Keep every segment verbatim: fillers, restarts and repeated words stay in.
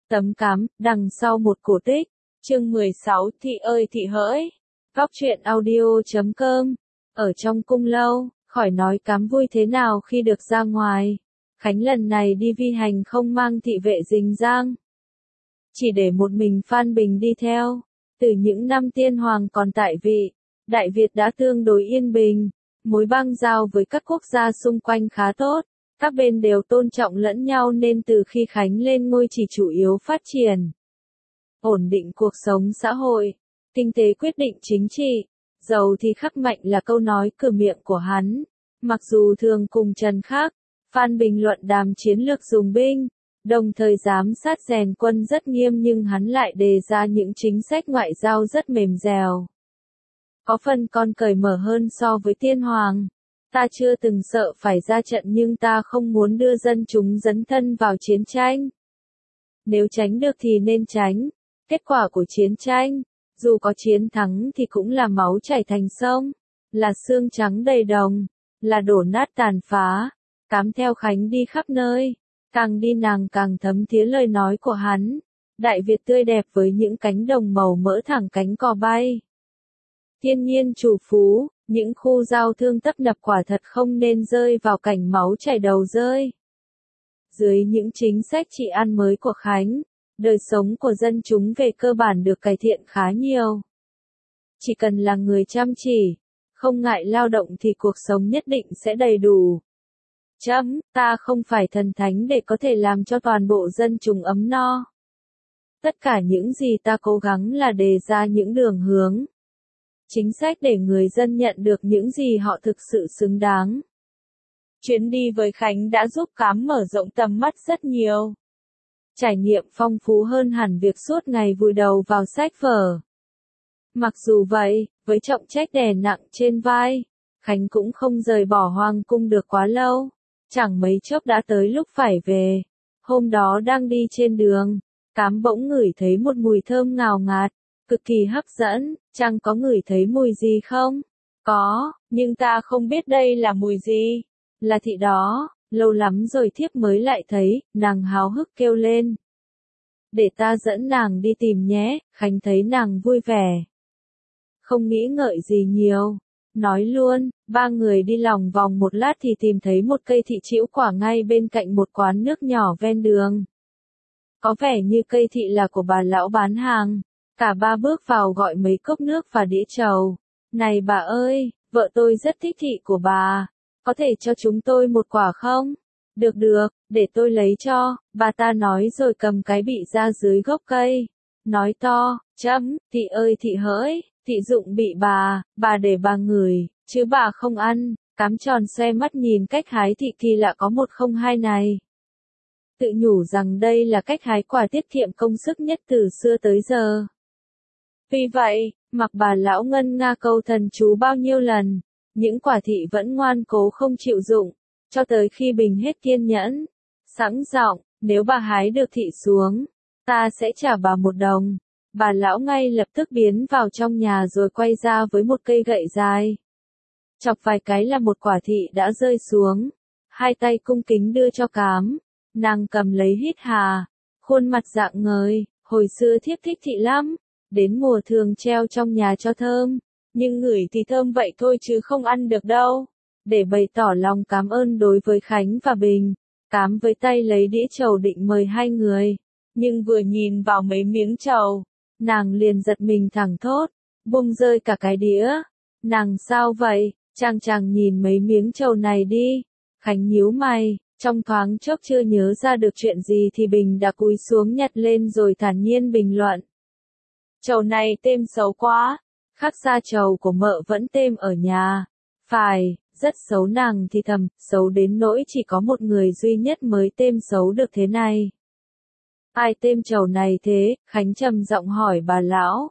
Tấm cám, đằng sau một cổ tích. Chương mười sáu, Thị ơi thị hỡi. Góc truyện audio chấm com. Ở trong cung lâu, khỏi nói cám vui thế nào khi được ra ngoài. Khánh lần này đi vi hành không mang thị vệ rình rang. Chỉ để một mình Phan Bình đi theo. Từ những năm tiên hoàng còn tại vị, Đại Việt đã tương đối yên bình. Mối bang giao với các quốc gia xung quanh khá tốt. Các bên đều tôn trọng lẫn nhau nên từ khi Khánh lên ngôi chỉ chủ yếu phát triển. Ổn định cuộc sống xã hội. Kinh tế quyết định chính trị. Giàu thì khắc mạnh là câu nói cửa miệng của hắn. Mặc dù thường cùng Trần khác, Phan Bình luận đàm chiến lược dùng binh, đồng thời giám sát rèn quân rất nghiêm nhưng hắn lại đề ra những chính sách ngoại giao rất mềm dẻo. Có phần còn cởi mở hơn so với tiên hoàng. Ta chưa từng sợ phải ra trận nhưng ta không muốn đưa dân chúng dấn thân vào chiến tranh. Nếu tránh được thì nên tránh. Kết quả của chiến tranh, dù có chiến thắng thì cũng là máu chảy thành sông, là xương trắng đầy đồng, là đổ nát tàn phá. Cám theo Khánh đi khắp nơi, càng đi nàng càng thấm thía lời nói của hắn. Đại Việt tươi đẹp với những cánh đồng màu mỡ thẳng cánh cò bay. Thiên nhiên chủ phú, những khu giao thương tấp nập quả thật không nên rơi vào cảnh máu chảy đầu rơi. Dưới những chính sách trị an mới của Khánh, đời sống của dân chúng về cơ bản được cải thiện khá nhiều. Chỉ cần là người chăm chỉ, không ngại lao động thì cuộc sống nhất định sẽ đầy đủ. Chấm, ta không phải thần thánh để có thể làm cho toàn bộ dân chúng ấm no. Tất cả những gì ta cố gắng là đề ra những đường hướng, chính sách để người dân nhận được những gì họ thực sự xứng đáng. Chuyến đi với Khánh đã giúp Cám mở rộng tầm mắt rất nhiều. Trải nghiệm phong phú hơn hẳn việc suốt ngày vùi đầu vào sách vở. Mặc dù vậy, với trọng trách đè nặng trên vai, Khánh cũng không rời bỏ hoàng cung được quá lâu. Chẳng mấy chốc đã tới lúc phải về. Hôm đó đang đi trên đường, Cám bỗng ngửi thấy một mùi thơm ngào ngạt, cực kỳ hấp dẫn. Chàng có ngửi thấy mùi gì không? Có, nhưng ta không biết đây là mùi gì. Là thị đó, lâu lắm rồi thiếp mới lại thấy, nàng háo hức kêu lên. Để ta dẫn nàng đi tìm nhé. Khánh thấy nàng vui vẻ, không nghĩ ngợi gì nhiều, nói luôn. Ba người đi lòng vòng một lát thì tìm thấy một cây thị trĩu quả ngay bên cạnh một quán nước nhỏ ven đường. Có vẻ như cây thị là của bà lão bán hàng. Cả ba bước vào gọi mấy cốc nước và đĩa trầu. Này bà ơi, vợ tôi rất thích thị của bà. Có thể cho chúng tôi một quả không? Được được, để tôi lấy cho, bà ta nói rồi cầm cái bị ra dưới gốc cây. Nói to, chấm, thị ơi thị hỡi, thị dụng bị bà, bà để bà ngửi, chứ bà không ăn. Cám tròn xoe mắt nhìn cách hái thị kỳ lạ có một không hai này. Tự nhủ rằng đây là cách hái quả tiết kiệm công sức nhất từ xưa tới giờ. Vì vậy, mặc bà lão ngân nga câu thần chú bao nhiêu lần, những quả thị vẫn ngoan cố không chịu dụng, cho tới khi Bình hết kiên nhẫn, sẵn giọng, nếu bà hái được thị xuống, ta sẽ trả bà một đồng. Bà lão ngay lập tức biến vào trong nhà rồi quay ra với một cây gậy dài. Chọc vài cái là một quả thị đã rơi xuống, hai tay cung kính đưa cho Cám, nàng cầm lấy hít hà, khuôn mặt rạng ngời, hồi xưa thiếp thích thị lắm. Đến mùa thường treo trong nhà cho thơm, nhưng ngửi thì thơm vậy thôi chứ không ăn được đâu. Để bày tỏ lòng cảm ơn đối với Khánh và Bình, Cám với tay lấy đĩa trầu định mời hai người, nhưng vừa nhìn vào mấy miếng trầu, nàng liền giật mình thẳng thốt, bung rơi cả cái đĩa. Nàng sao vậy? Chàng chàng nhìn mấy miếng trầu này đi. Khánh nhíu mày, trong thoáng chốc chưa nhớ ra được chuyện gì thì Bình đã cúi xuống nhặt lên rồi thản nhiên bình luận. Trầu này têm xấu quá, khác xa trầu của mợ vẫn têm ở nhà. Phải, rất xấu. Nàng thì thầm, xấu đến nỗi chỉ có một người duy nhất mới têm xấu được thế này. Ai têm trầu này thế? Khánh trầm giọng hỏi bà lão.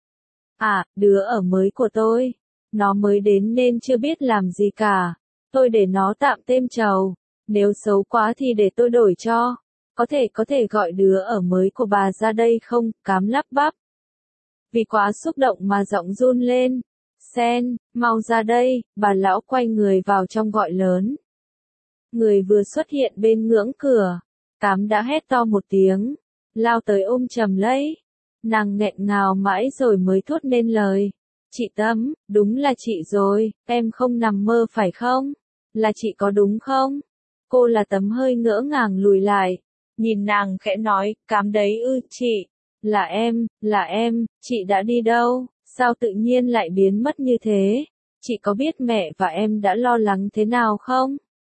À, đứa ở mới của tôi. Nó mới đến nên chưa biết làm gì cả. Tôi để nó tạm têm trầu. Nếu xấu quá thì để tôi đổi cho. Có thể có thể gọi đứa ở mới của bà ra đây không? Cám lắp bắp. Vì quá xúc động mà giọng run lên. Sen, mau ra đây. Bà lão quay người vào trong gọi lớn. Người vừa xuất hiện bên ngưỡng cửa. Cám đã hét to một tiếng. lao tới ôm chầm lấy. Nàng nghẹn ngào mãi rồi mới thốt nên lời. Chị Tấm, đúng là chị rồi, em không nằm mơ phải không? Là chị có đúng không? Cô là Tấm hơi ngỡ ngàng lùi lại. Nhìn nàng khẽ nói, Cám đấy ư, chị. Là em, là em, chị đã đi đâu? Sao tự nhiên lại biến mất như thế? Chị có biết mẹ và em đã lo lắng thế nào không?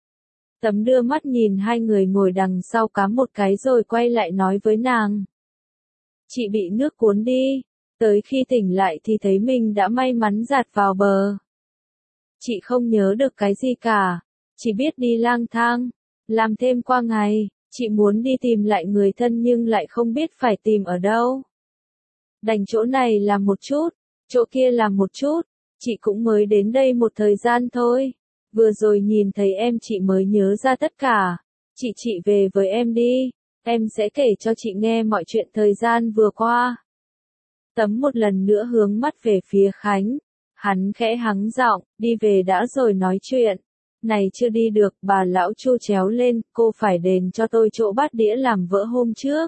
Tấm đưa mắt nhìn hai người ngồi đằng sau Cám một cái rồi quay lại nói với nàng. Chị bị nước cuốn đi. Tới khi tỉnh lại thì thấy mình đã may mắn dạt vào bờ. Chị không nhớ được cái gì cả. Chỉ biết đi lang thang. Làm thêm qua ngày. Chị muốn đi tìm lại người thân nhưng lại không biết phải tìm ở đâu. Đành chỗ này làm một chút. Chỗ kia làm một chút. Chị cũng mới đến đây một thời gian thôi. Vừa rồi nhìn thấy em chị mới nhớ ra tất cả. Chị chị về với em đi. Em sẽ kể cho chị nghe mọi chuyện thời gian vừa qua. Tấm một lần nữa hướng mắt về phía Khánh. Hắn khẽ hắng giọng, đi về đã rồi nói chuyện. Này chưa đi được, bà lão Chu chéo lên, cô phải đền cho tôi chỗ bát đĩa làm vỡ hôm trước.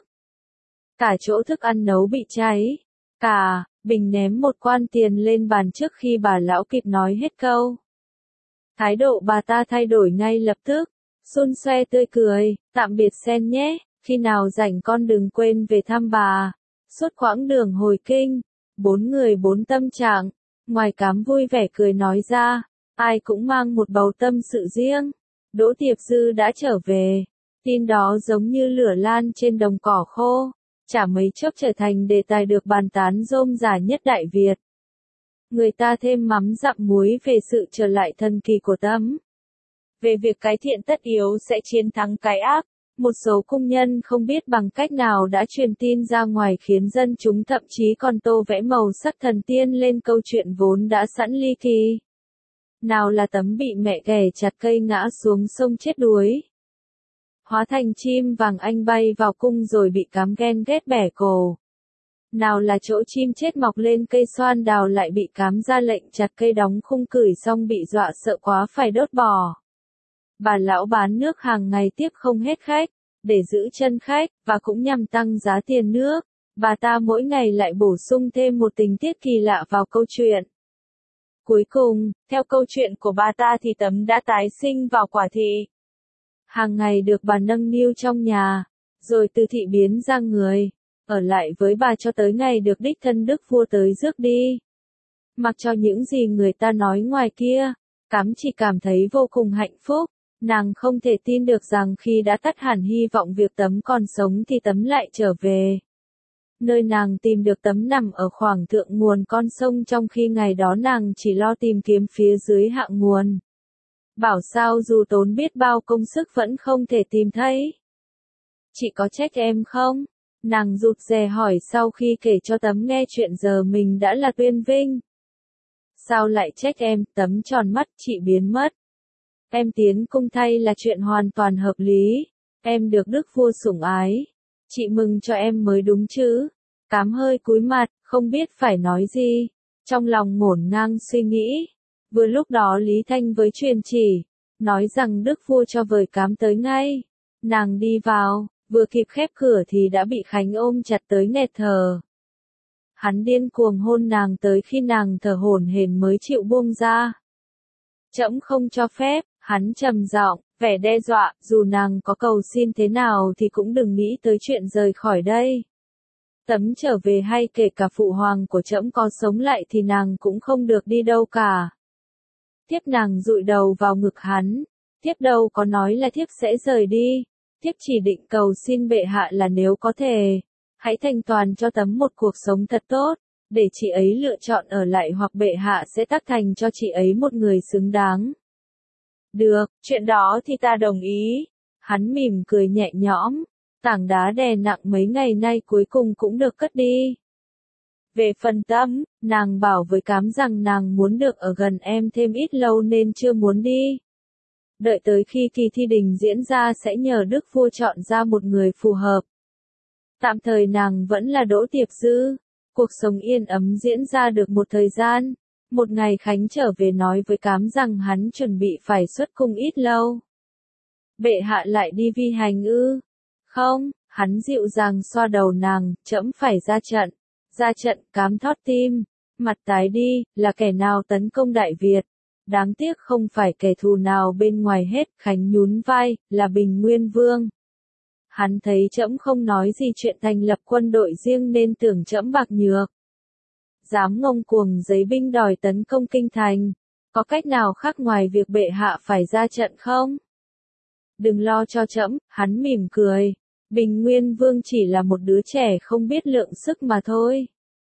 Cả chỗ thức ăn nấu bị cháy. Cả, Bình ném một quan tiền lên bàn trước khi bà lão kịp nói hết câu. Thái độ bà ta thay đổi ngay lập tức. Xun xoe tươi cười, tạm biệt Sen nhé, khi nào rảnh con đừng quên về thăm bà. Suốt quãng đường hồi kinh, bốn người bốn tâm trạng, ngoài Cám vui vẻ cười nói ra, ai cũng mang một bầu tâm sự riêng. Đỗ Tiệp Dư đã trở về, tin đó giống như lửa lan trên đồng cỏ khô, chả mấy chốc trở thành đề tài được bàn tán rôm rả nhất Đại Việt. Người ta thêm mắm dặm muối về sự trở lại thần kỳ của Tấm. Về việc cái thiện tất yếu sẽ chiến thắng cái ác. Một số cung nhân không biết bằng cách nào đã truyền tin ra ngoài khiến dân chúng thậm chí còn tô vẽ màu sắc thần tiên lên câu chuyện vốn đã sẵn ly kỳ. Nào là Tấm bị mẹ ghẻ chặt cây ngã xuống sông chết đuối. Hóa thành chim vàng anh bay vào cung rồi bị Cám ghen ghét bẻ cổ. Nào là chỗ chim chết mọc lên cây xoan đào lại bị Cám ra lệnh chặt cây đóng khung cửi xong bị dọa sợ quá phải đốt bỏ. Bà lão bán nước hàng ngày tiếp không hết khách, để giữ chân khách, và cũng nhằm tăng giá tiền nước, bà ta mỗi ngày lại bổ sung thêm một tình tiết kỳ lạ vào câu chuyện. Cuối cùng, theo câu chuyện của bà ta thì Tấm đã tái sinh vào quả thị. Hàng ngày được bà nâng niu trong nhà, rồi từ thị biến ra người, ở lại với bà cho tới ngày được đích thân đức vua tới rước đi. Mặc cho những gì người ta nói ngoài kia, Cám chỉ cảm thấy vô cùng hạnh phúc. Nàng không thể tin được rằng khi đã tắt hẳn hy vọng việc Tấm còn sống thì Tấm lại trở về. Nơi nàng tìm được Tấm nằm ở khoảng thượng nguồn con sông trong khi ngày đó nàng chỉ lo tìm kiếm phía dưới hạ nguồn. Bảo sao dù tốn biết bao công sức vẫn không thể tìm thấy. Chị có trách em không? Nàng rụt rè hỏi sau khi kể cho Tấm nghe chuyện giờ mình đã là Tuyên Vinh. Sao lại trách em? Tấm tròn mắt, chị biến mất. Em tiến cung thay là chuyện hoàn toàn hợp lý. Em được đức vua sủng ái. Chị mừng cho em mới đúng chứ. Cám hơi cúi mặt, không biết phải nói gì. Trong lòng ngổn ngang suy nghĩ. Vừa lúc đó Lý Thanh với truyền chỉ. Nói rằng đức vua cho vời Cám tới ngay. Nàng đi vào, vừa kịp khép cửa thì đã bị Khánh ôm chặt tới nghẹt thở. Hắn điên cuồng hôn nàng tới khi nàng thở hổn hển mới chịu buông ra. Trẫm không cho phép. Hắn trầm giọng, vẻ đe dọa, dù nàng có cầu xin thế nào thì cũng đừng nghĩ tới chuyện rời khỏi đây. Tấm trở về hay kể cả phụ hoàng của trẫm có sống lại thì nàng cũng không được đi đâu cả. Tiếp nàng dụi đầu vào ngực hắn, tiếp đâu có nói là thiếp sẽ rời đi, thiếp chỉ định cầu xin bệ hạ là nếu có thể, hãy thành toàn cho Tấm một cuộc sống thật tốt, để chị ấy lựa chọn ở lại hoặc bệ hạ sẽ tác thành cho chị ấy một người xứng đáng. Được, chuyện đó thì ta đồng ý. Hắn mỉm cười nhẹ nhõm, tảng đá đè nặng mấy ngày nay cuối cùng cũng được cất đi. Về phần Tấm, nàng bảo với Cám rằng nàng muốn được ở gần em thêm ít lâu nên chưa muốn đi. Đợi tới khi kỳ thi đình diễn ra sẽ nhờ đức vua chọn ra một người phù hợp. Tạm thời nàng vẫn là Đỗ Tiệp Dư. Cuộc sống yên ấm diễn ra được một thời gian. Một ngày Khánh trở về nói với Cám rằng hắn chuẩn bị phải xuất cung ít lâu. Bệ hạ lại đi vi hành ư? Không, Hắn dịu dàng xoa đầu nàng, trẫm phải ra trận. Ra trận, Cám thót tim. Mặt tái đi, là kẻ nào tấn công Đại Việt? Đáng tiếc không phải kẻ thù nào bên ngoài hết, Khánh nhún vai, là Bình Nguyên Vương. Hắn thấy trẫm không nói gì chuyện thành lập quân đội riêng nên tưởng trẫm bạc nhược. Dám ngông cuồng giấy binh đòi tấn công kinh thành. Có cách nào khác ngoài việc bệ hạ phải ra trận không? Đừng lo cho trẫm, hắn mỉm cười. Bình Nguyên Vương chỉ là một đứa trẻ không biết lượng sức mà thôi.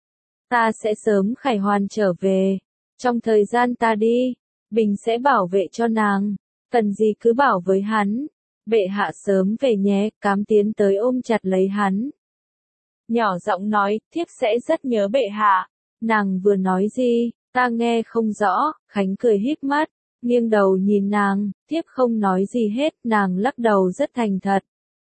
Ta sẽ sớm khải hoàn trở về. Trong thời gian ta đi, Bình sẽ bảo vệ cho nàng. Cần gì cứ bảo với hắn. Bệ hạ sớm về nhé, Cám tiến tới ôm chặt lấy hắn. Nhỏ giọng nói, thiếp sẽ rất nhớ bệ hạ. Nàng vừa nói gì, ta nghe không rõ, Khánh cười híp mắt, nghiêng đầu nhìn nàng, thiếp không nói gì hết, nàng lắc đầu rất thành thật.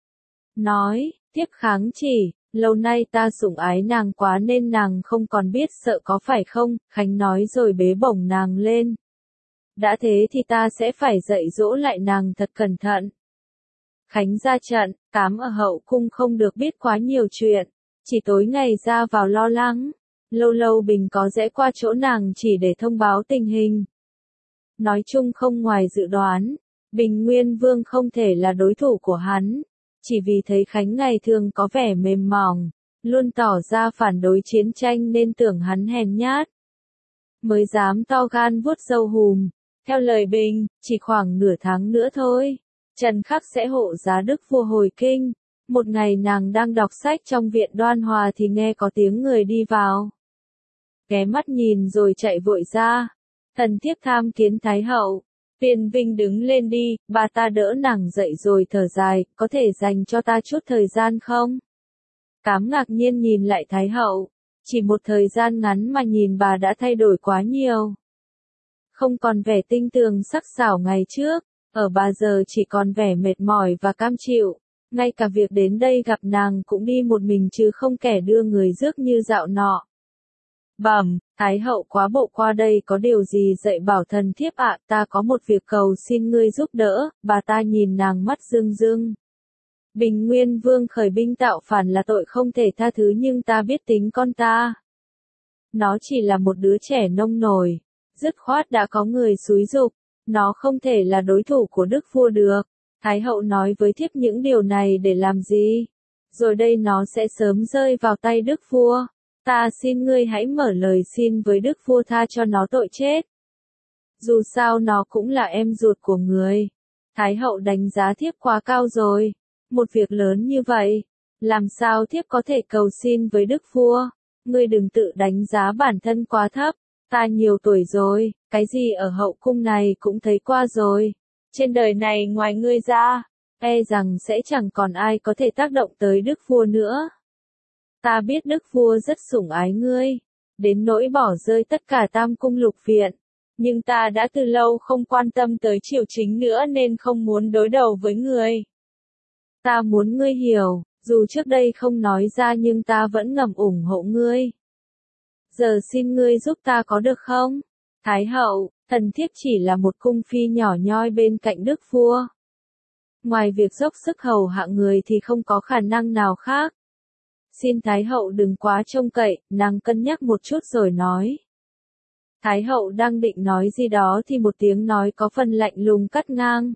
Nói, thiếp kháng chỉ, lâu nay ta sủng ái nàng quá nên nàng không còn biết sợ có phải không, Khánh nói rồi bế bổng nàng lên. Đã thế thì ta sẽ phải dạy dỗ lại nàng thật cẩn thận. Khánh ra trận, Cám ở hậu cung không được biết quá nhiều chuyện, chỉ tối ngày ra vào lo lắng. Lâu lâu Bình có rẽ qua chỗ nàng chỉ để thông báo tình hình. Nói chung không ngoài dự đoán, Bình Nguyên Vương không thể là đối thủ của hắn. Chỉ vì thấy Khánh ngày thường có vẻ mềm mỏng, luôn tỏ ra phản đối chiến tranh nên tưởng hắn hèn nhát. Mới dám to gan vuốt râu hùm. Theo lời Bình, chỉ khoảng nửa tháng nữa thôi, Trần Khắc sẽ hộ giá đức vua hồi kinh. Một ngày nàng đang đọc sách trong viện Đoan Hòa thì nghe có tiếng người đi vào. Ghé mắt nhìn rồi chạy vội ra. Thần thiếp tham kiến Thái hậu. Viên Vinh đứng lên đi, bà ta đỡ nàng dậy rồi thở dài, có thể dành cho ta chút thời gian không? Cám ngạc nhiên nhìn lại Thái hậu. Chỉ một thời gian ngắn mà nhìn bà đã thay đổi quá nhiều. Không còn vẻ tinh tường sắc sảo ngày trước, ở bà giờ chỉ còn vẻ mệt mỏi và cam chịu. Ngay cả việc đến đây gặp nàng cũng đi một mình chứ không kẻ đưa người rước như dạo nọ. Bẩm, Thái hậu quá bộ qua đây có điều gì dạy bảo thần thiếp ạ, ta có một việc cầu xin ngươi giúp đỡ, bà ta nhìn nàng mắt rưng rưng. Bình Nguyên Vương khởi binh tạo phản là tội không thể tha thứ nhưng ta biết tính con ta. Nó chỉ là một đứa trẻ nông nổi, dứt khoát đã có người xúi giục, nó không thể là đối thủ của đức vua được. Thái hậu nói với thiếp những điều này để làm gì? Rồi đây nó sẽ sớm rơi vào tay đức vua. Ta xin ngươi hãy mở lời xin với đức vua tha cho nó tội chết. Dù sao nó cũng là em ruột của người. Thái hậu đánh giá thiếp quá cao rồi. Một việc lớn như vậy, làm sao thiếp có thể cầu xin với đức vua? Ngươi đừng tự đánh giá bản thân quá thấp. Ta nhiều tuổi rồi, cái gì ở hậu cung này cũng thấy qua rồi. Trên đời này ngoài ngươi ra, e rằng sẽ chẳng còn ai có thể tác động tới đức vua nữa. Ta biết đức vua rất sủng ái ngươi, đến nỗi bỏ rơi tất cả tam cung lục viện. Nhưng ta đã từ lâu không quan tâm tới triều chính nữa nên không muốn đối đầu với ngươi. Ta muốn ngươi hiểu, dù trước đây không nói ra nhưng ta vẫn ngầm ủng hộ ngươi. Giờ xin ngươi giúp ta có được không? Thái hậu, thần thiếp chỉ là một cung phi nhỏ nhoi bên cạnh đức vua. Ngoài việc dốc sức hầu hạ người thì không có khả năng nào khác. Xin Thái hậu đừng quá trông cậy, nàng cân nhắc một chút rồi nói. Thái hậu đang định nói gì đó thì một tiếng nói có phần lạnh lùng cắt ngang.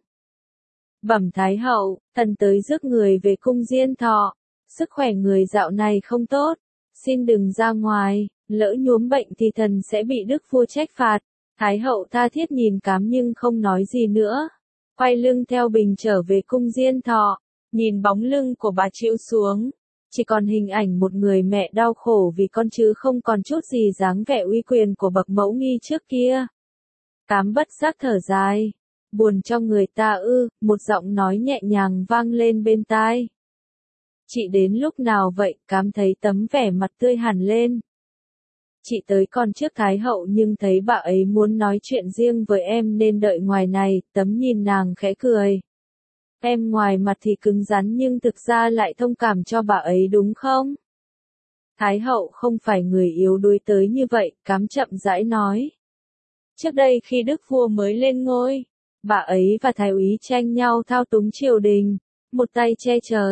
Bẩm Thái hậu, thần tới rước người về cung Diên Thọ. Sức khỏe người dạo này không tốt. Xin đừng ra ngoài, lỡ nhuốm bệnh thì thần sẽ bị đức vua trách phạt. Thái hậu tha thiết nhìn Cám nhưng không nói gì nữa. Quay lưng theo Bình trở về cung Diên Thọ. Nhìn bóng lưng của bà chịu xuống. Chỉ còn hình ảnh một người mẹ đau khổ vì con chứ không còn chút gì dáng vẻ uy quyền của bậc mẫu nghi trước kia. Cám bất giác thở dài. Buồn cho người ta ư, một giọng nói nhẹ nhàng vang lên bên tai. Chị đến lúc nào vậy? Cám thấy tấm vẻ mặt tươi hẳn lên. Chị tới còn trước Thái hậu nhưng thấy bà ấy muốn nói chuyện riêng với em nên đợi ngoài này, tấm nhìn nàng khẽ cười. Em ngoài mặt thì cứng rắn nhưng thực ra lại thông cảm cho bà ấy đúng không? Thái hậu không phải người yếu đuối tới như vậy, Cám chậm rãi nói. Trước đây khi đức vua mới lên ngôi, bà ấy và thái úy tranh nhau thao túng triều đình, một tay che trời,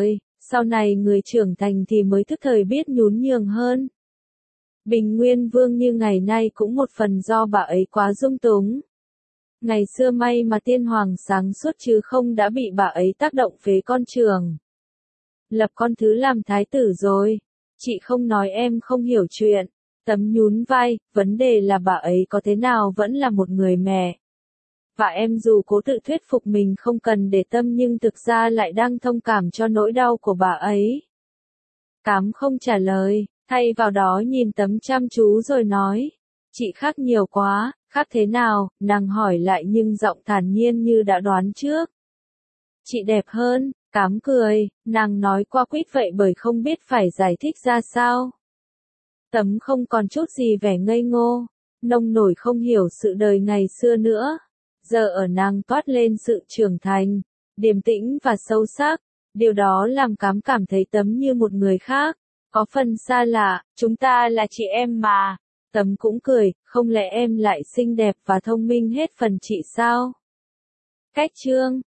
sau này người trưởng thành thì mới thức thời biết nhún nhường hơn. Bình Nguyên Vương như ngày nay cũng một phần do bà ấy quá dung túng. Ngày xưa may mà tiên hoàng sáng suốt chứ không đã bị bà ấy tác động phế con trường. Lập con thứ làm thái tử rồi. Chị không nói em không hiểu chuyện. Tấm nhún vai, vấn đề là bà ấy có thế nào vẫn là một người mẹ. Và em dù cố tự thuyết phục mình không cần để tâm nhưng thực ra lại đang thông cảm cho nỗi đau của bà ấy. Cám không trả lời, thay vào đó nhìn Tấm chăm chú rồi nói. Chị khác nhiều quá, khác thế nào, nàng hỏi lại nhưng giọng thản nhiên như đã đoán trước. Chị đẹp hơn, Cám cười, nàng nói qua quýt vậy bởi không biết phải giải thích ra sao. Tấm không còn chút gì vẻ ngây ngô, nông nổi không hiểu sự đời ngày xưa nữa. Giờ ở nàng toát lên sự trưởng thành, điềm tĩnh và sâu sắc. Điều đó làm Cám cảm thấy Tấm như một người khác, có phần xa lạ, chúng ta là chị em mà. Tấm cũng cười, không lẽ em lại xinh đẹp và thông minh hết phần chị sao? Cách chương